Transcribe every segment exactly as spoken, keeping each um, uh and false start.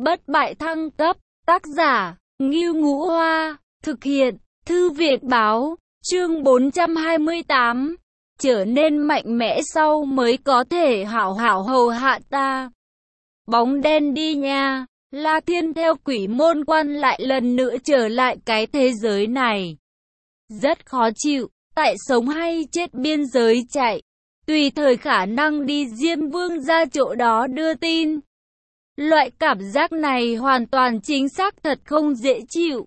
Bất bại thăng cấp, tác giả, Ngưu Ngũ Hoa, thực hiện, Thư viện báo, chương bốn trăm hai mươi tám, trở nên mạnh mẽ sau mới có thể hảo hảo hầu hạ ta. Bóng đen đi nha, La Thiên theo quỷ môn quan lại lần nữa trở lại cái thế giới này. Rất khó chịu, tại sống hay chết biên giới chạy, tùy thời khả năng đi Diêm Vương ra chỗ đó đưa tin. Loại cảm giác này hoàn toàn chính xác thật không dễ chịu.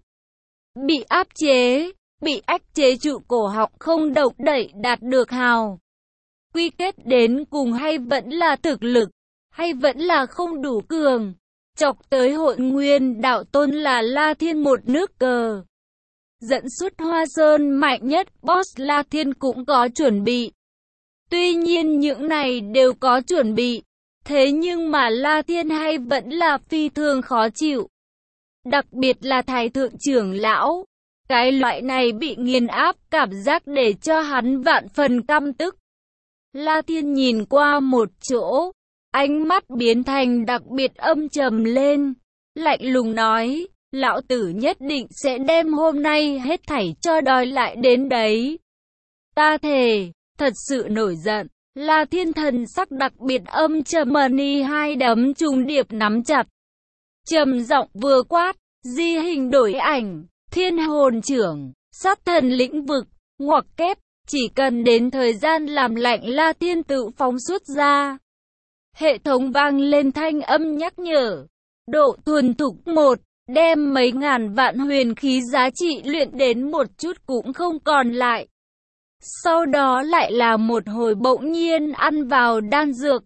Bị áp chế, bị ách chế trụ cổ họng không động đậy đạt được hào. Quy kết đến cùng hay vẫn là thực lực, hay vẫn là không đủ cường. Chọc tới Hội Nguyên đạo tôn là La Thiên một nước cờ. Dẫn xuất Hoa Sơn mạnh nhất, boss La Thiên cũng có chuẩn bị. Tuy nhiên những này đều có chuẩn bị. Thế nhưng mà La Thiên hay vẫn là phi thường khó chịu. Đặc biệt là Thái thượng trưởng lão. Cái loại này bị nghiền áp cảm giác để cho hắn vạn phần căm tức. La Thiên nhìn qua một chỗ. Ánh mắt biến thành đặc biệt âm trầm lên. Lạnh lùng nói. Lão tử nhất định sẽ đem hôm nay hết thảy cho đòi lại đến đấy. Ta thề, thật sự nổi giận. La Thiên thần sắc đặc biệt âm trầm, mani hai đấm trùng điệp nắm chặt. Trầm giọng vừa quát, di hình đổi ảnh, thiên hồn trưởng, sát thần lĩnh vực, ngoặc kép, chỉ cần đến thời gian làm lạnh La Thiên tự phóng xuất ra. Hệ thống vang lên thanh âm nhắc nhở, độ thuần thục một, đem mấy ngàn vạn huyền khí giá trị luyện đến một chút cũng không còn lại. Sau đó lại là một hồi bỗng nhiên ăn vào đan dược,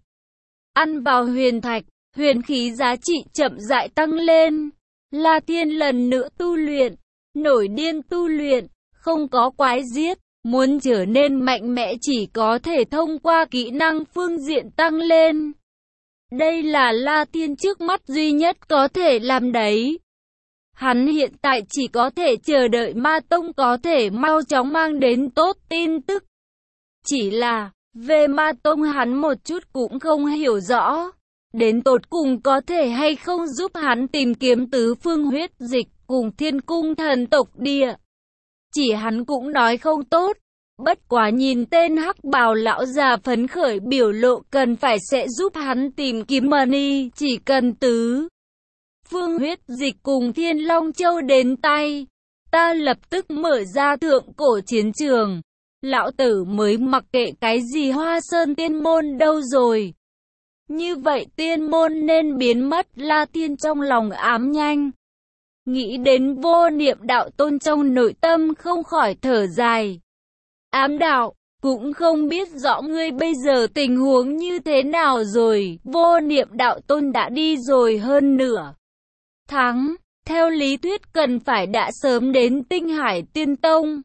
ăn vào huyền thạch, huyền khí giá trị chậm rãi tăng lên. La Thiên lần nữa tu luyện, nổi điên tu luyện, không có quái giết, muốn trở nên mạnh mẽ chỉ có thể thông qua kỹ năng phương diện tăng lên. Đây là La Thiên trước mắt duy nhất có thể làm đấy. Hắn hiện tại chỉ có thể chờ đợi Ma Tông có thể mau chóng mang đến tốt tin tức. Chỉ là, về Ma Tông hắn một chút cũng không hiểu rõ. Đến tột cùng có thể hay không giúp hắn tìm kiếm tứ phương huyết dịch cùng thiên cung thần tộc địa. Chỉ hắn cũng nói không tốt. Bất quá nhìn tên hắc bào lão già phấn khởi biểu lộ cần phải sẽ giúp hắn tìm kiếm money, chỉ cần tứ phương huyết dịch cùng Thiên Long Châu đến tay, ta lập tức mở ra thượng cổ chiến trường. Lão tử mới mặc kệ cái gì Hoa Sơn tiên môn đâu rồi. Như vậy tiên môn nên biến mất. La Thiên trong lòng ám nhanh. Nghĩ đến Vô Niệm đạo tôn trong nội tâm không khỏi thở dài. Ám đạo, cũng không biết rõ ngươi bây giờ tình huống như thế nào rồi. Vô Niệm đạo tôn đã đi rồi hơn nửa tháng, theo lý thuyết cần phải đã sớm đến Tinh Hải Tiên Tông.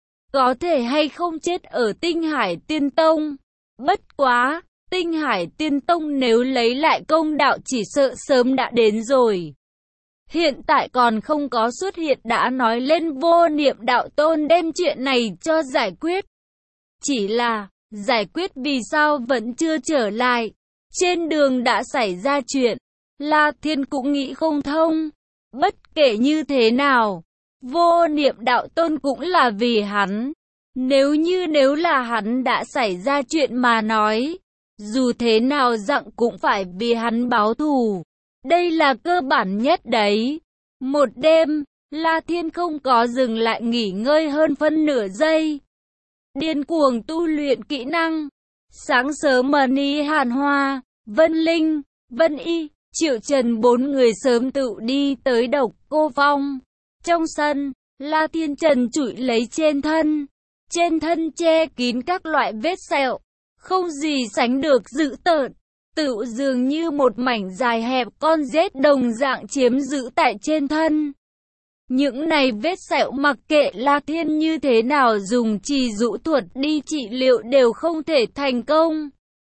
Có thể hay không chết ở Tinh Hải Tiên Tông. Bất quá, Tinh Hải Tiên Tông nếu lấy lại công đạo chỉ sợ sớm đã đến rồi. Hiện tại còn không có xuất hiện đã nói lên Vô Niệm đạo tôn đem chuyện này cho giải quyết. Chỉ là, giải quyết vì sao vẫn chưa trở lại. Trên đường đã xảy ra chuyện. La Thiên cũng nghĩ không thông. Bất kể như thế nào, Vô Niệm đạo tôn cũng là vì hắn. Nếu như nếu là hắn đã xảy ra chuyện mà nói, dù thế nào dặn cũng phải vì hắn báo thù. Đây là cơ bản nhất đấy. Một đêm, La Thiên không có dừng lại nghỉ ngơi hơn phân nửa giây. Điên cuồng tu luyện kỹ năng. Sáng sớm Mani Hàn Hoa, Vân Linh, Vân Y, Triệu Trần bốn người sớm tự đi tới Độc Cô Phong. Trong sân, La Thiên trần trụi lấy trên thân. Trên thân che kín các loại vết sẹo, không gì sánh được dữ tợn. Tự dường như một mảnh dài hẹp con rết đồng dạng chiếm giữ tại trên thân. Những này vết sẹo mặc kệ La Thiên như thế nào dùng trì dụ thuật đi trị liệu đều không thể thành công.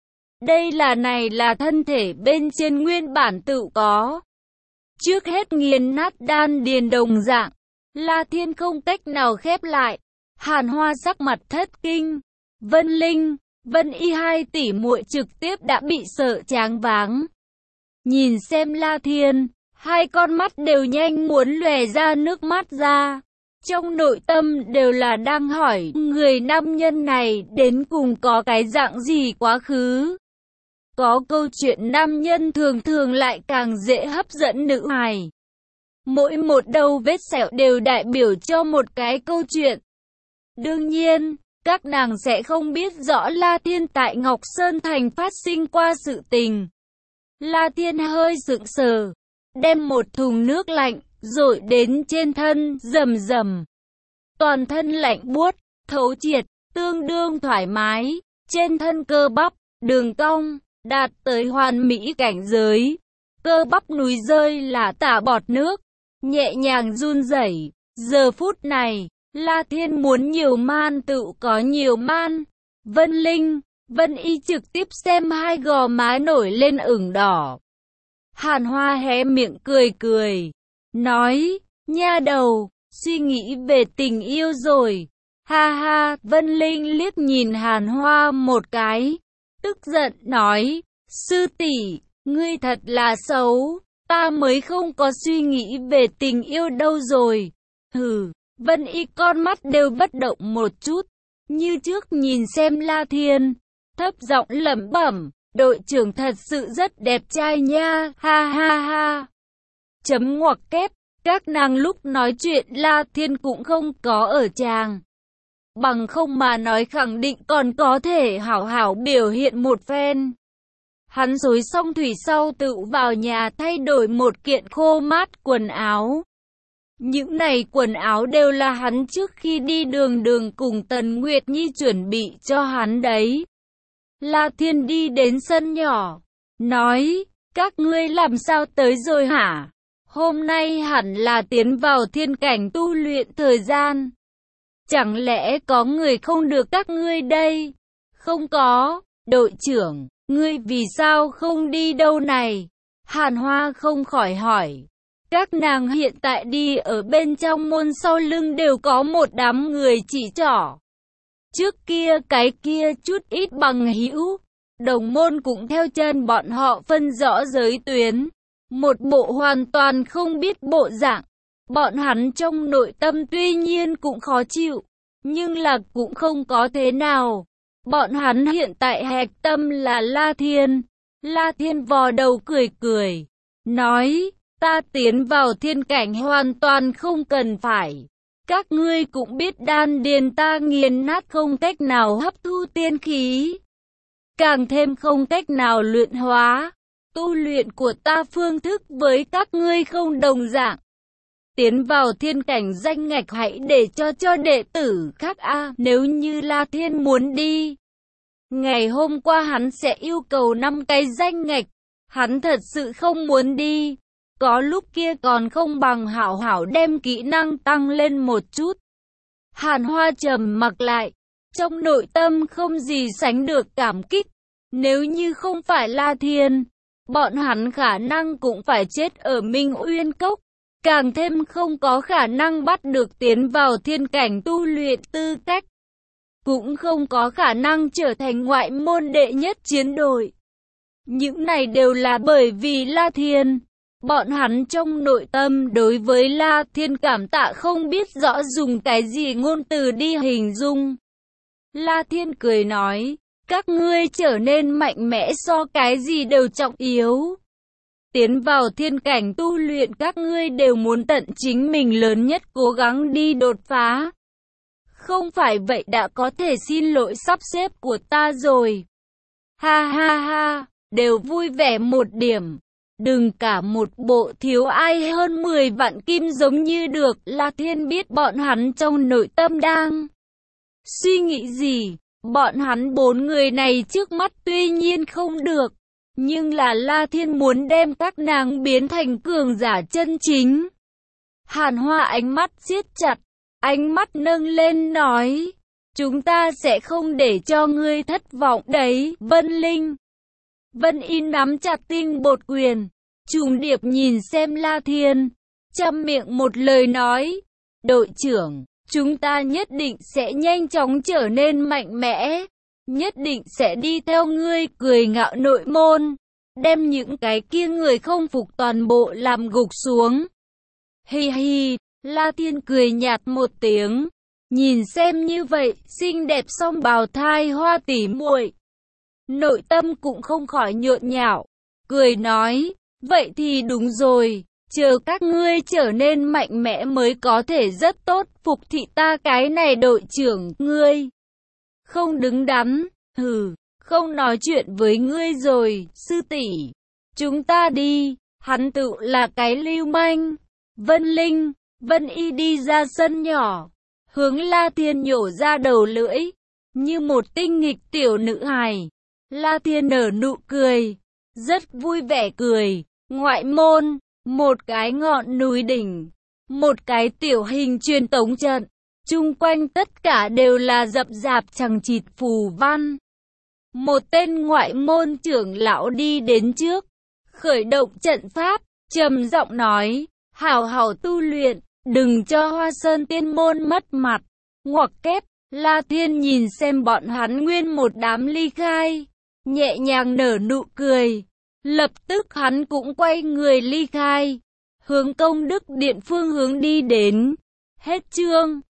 Đây là này là thân thể bên trên nguyên bản tự có. Trước hết nghiền nát đan điền đồng dạng, La Thiên không cách nào khép lại. Hàn Hoa sắc mặt thất kinh. Vân Linh, Vân Y hai tỷ muội trực tiếp đã bị sợ choáng váng. Nhìn xem La Thiên, Hai con mắt đều nhanh muốn lòe ra nước mắt ra. Trong nội tâm đều là đang hỏi, người nam nhân này đến cùng có cái dạng gì quá khứ. Có câu chuyện nam nhân thường thường lại càng dễ hấp dẫn nữ hài. Mỗi một đầu vết sẹo đều đại biểu cho một cái câu chuyện. Đương nhiên, các nàng sẽ không biết rõ La Thiên tại Ngọc Sơn Thành phát sinh qua sự tình. La Thiên hơi sững sờ, đem một thùng nước lạnh dội đến trên thân, rầm rầm. Toàn thân lạnh buốt, thấu triệt, tương đương thoải mái, trên thân cơ bắp, đường cong, đạt tới hoàn mỹ cảnh giới. Cơ bắp núi rơi là tả bọt nước, nhẹ nhàng run rẩy. Giờ phút này, La Thiên muốn nhiều man tự có nhiều man. Vân Linh, Vân Y trực tiếp xem hai gò má nổi lên ửng đỏ. Hàn Hoa hé miệng cười cười, nói, nha đầu, suy nghĩ về tình yêu rồi. Ha ha, Vân Linh liếc nhìn Hàn Hoa một cái, tức giận nói, sư tỷ, ngươi thật là xấu, ta mới không có suy nghĩ về tình yêu đâu rồi. Hừ, Vân Y con mắt đều bất động một chút, như trước nhìn xem La Thiên, thấp giọng lẩm bẩm, đội trưởng thật sự rất đẹp trai nha, ha ha ha. Chấm ngoặc kép, các nàng lúc nói chuyện La Thiên cũng không có ở tràng. Bằng không mà nói khẳng định còn có thể hảo hảo biểu hiện một phen. Hắn xối xong thủy sau tự vào nhà thay đổi một kiện khô mát quần áo. Những này quần áo đều là hắn trước khi đi đường đường cùng Tần Nguyệt Nhi chuẩn bị cho hắn đấy. La Thiên đi đến sân nhỏ, nói, các ngươi làm sao tới rồi hả? Hôm nay hẳn là tiến vào thiên cảnh tu luyện thời gian. Chẳng lẽ có người không được các ngươi đây? Không có, đội trưởng, ngươi vì sao không đi đâu này? Hàn Hoa không khỏi hỏi. Các nàng hiện tại đi ở bên trong môn, sau lưng đều có một đám người chỉ trỏ. Trước kia cái kia chút ít bằng hữu, đồng môn cũng theo chân bọn họ phân rõ giới tuyến. Một bộ hoàn toàn không biết bộ dạng. Bọn hắn trong nội tâm tuy nhiên cũng khó chịu, nhưng là cũng không có thế nào. Bọn hắn hiện tại hạch tâm là La Thiên. La Thiên vò đầu cười cười, nói, ta tiến vào thiên cảnh hoàn toàn không cần phải. Các ngươi cũng biết đan điền ta nghiền nát, không cách nào hấp thu tiên khí, càng thêm không cách nào luyện hóa. Tu luyện của ta phương thức với các ngươi không đồng dạng. Tiến vào thiên cảnh danh ngạch hãy để cho cho đệ tử khác a. À, nếu như La Thiên muốn đi, ngày hôm qua hắn sẽ yêu cầu năm cái danh ngạch. Hắn thật sự không muốn đi. Có lúc kia còn không bằng hảo hảo đem kỹ năng tăng lên một chút. Hàn Hoa trầm mặc lại, trong nội tâm không gì sánh được cảm kích. Nếu như không phải La Thiên, bọn hắn khả năng cũng phải chết ở Minh Uyên Cốc, càng thêm không có khả năng bắt được tiến vào thiên cảnh tu luyện tư cách, cũng không có khả năng trở thành ngoại môn đệ nhất chiến đội. Những này đều là bởi vì La Thiên. Bọn hắn trong nội tâm đối với La Thiên cảm tạ không biết rõ dùng cái gì ngôn từ đi hình dung. La Thiên cười nói, các ngươi trở nên mạnh mẽ so cái gì đều trọng yếu. Tiến vào thiên cảnh tu luyện các ngươi đều muốn tận chính mình lớn nhất cố gắng đi đột phá. Không phải vậy đã có thể xin lỗi sắp xếp của ta rồi. Ha ha ha, đều vui vẻ một điểm. Đừng cả một bộ thiếu ai hơn mười vạn kim giống như được. La Thiên biết bọn hắn trong nội tâm đang suy nghĩ gì. Bọn hắn bốn người này trước mắt tuy nhiên không được, nhưng là La Thiên muốn đem các nàng biến thành cường giả chân chính. Hàn Hoa ánh mắt siết chặt, ánh mắt nâng lên nói, chúng ta sẽ không để cho ngươi thất vọng đấy, Vân Linh. Vân Y nắm chặt tinh bột quyền, trùng điệp nhìn xem La Thiên, chăm miệng một lời nói, đội trưởng, chúng ta nhất định sẽ nhanh chóng trở nên mạnh mẽ, nhất định sẽ đi theo ngươi, cười ngạo nội môn. đem những cái kia người không phục toàn bộ làm gục xuống. Hi hi, La Thiên cười nhạt một tiếng, nhìn xem như vậy, xinh đẹp song bào thai hoa tỉ muội, nội tâm cũng không khỏi nhộn nhạo, cười nói, vậy thì đúng rồi, chờ các ngươi trở nên mạnh mẽ mới có thể rất tốt phục thị ta cái này đội trưởng, ngươi không đứng đắn, hừ, không nói chuyện với ngươi rồi, sư tỷ, chúng ta đi, hắn tự là cái lưu manh. Vân Linh, Vân Y đi ra sân nhỏ, hướng La Thiên nhổ ra đầu lưỡi, như một tinh nghịch tiểu nữ hài. La Thiên nở nụ cười, rất vui vẻ cười, ngoại môn, một cái ngọn núi đỉnh, một cái tiểu hình truyền tống trận, chung quanh tất cả đều là rậm rạp chằng chịt phù văn. Một tên ngoại môn trưởng lão đi đến trước, khởi động trận pháp, trầm giọng nói, hảo hảo tu luyện, đừng cho Hoa Sơn tiên môn mất mặt. Ngoặc kép, La Thiên nhìn xem bọn hắn nguyên một đám ly khai, nhẹ nhàng nở nụ cười, lập tức hắn cũng quay người ly khai, hướng công đức điện phương hướng đi đến. Hết chương.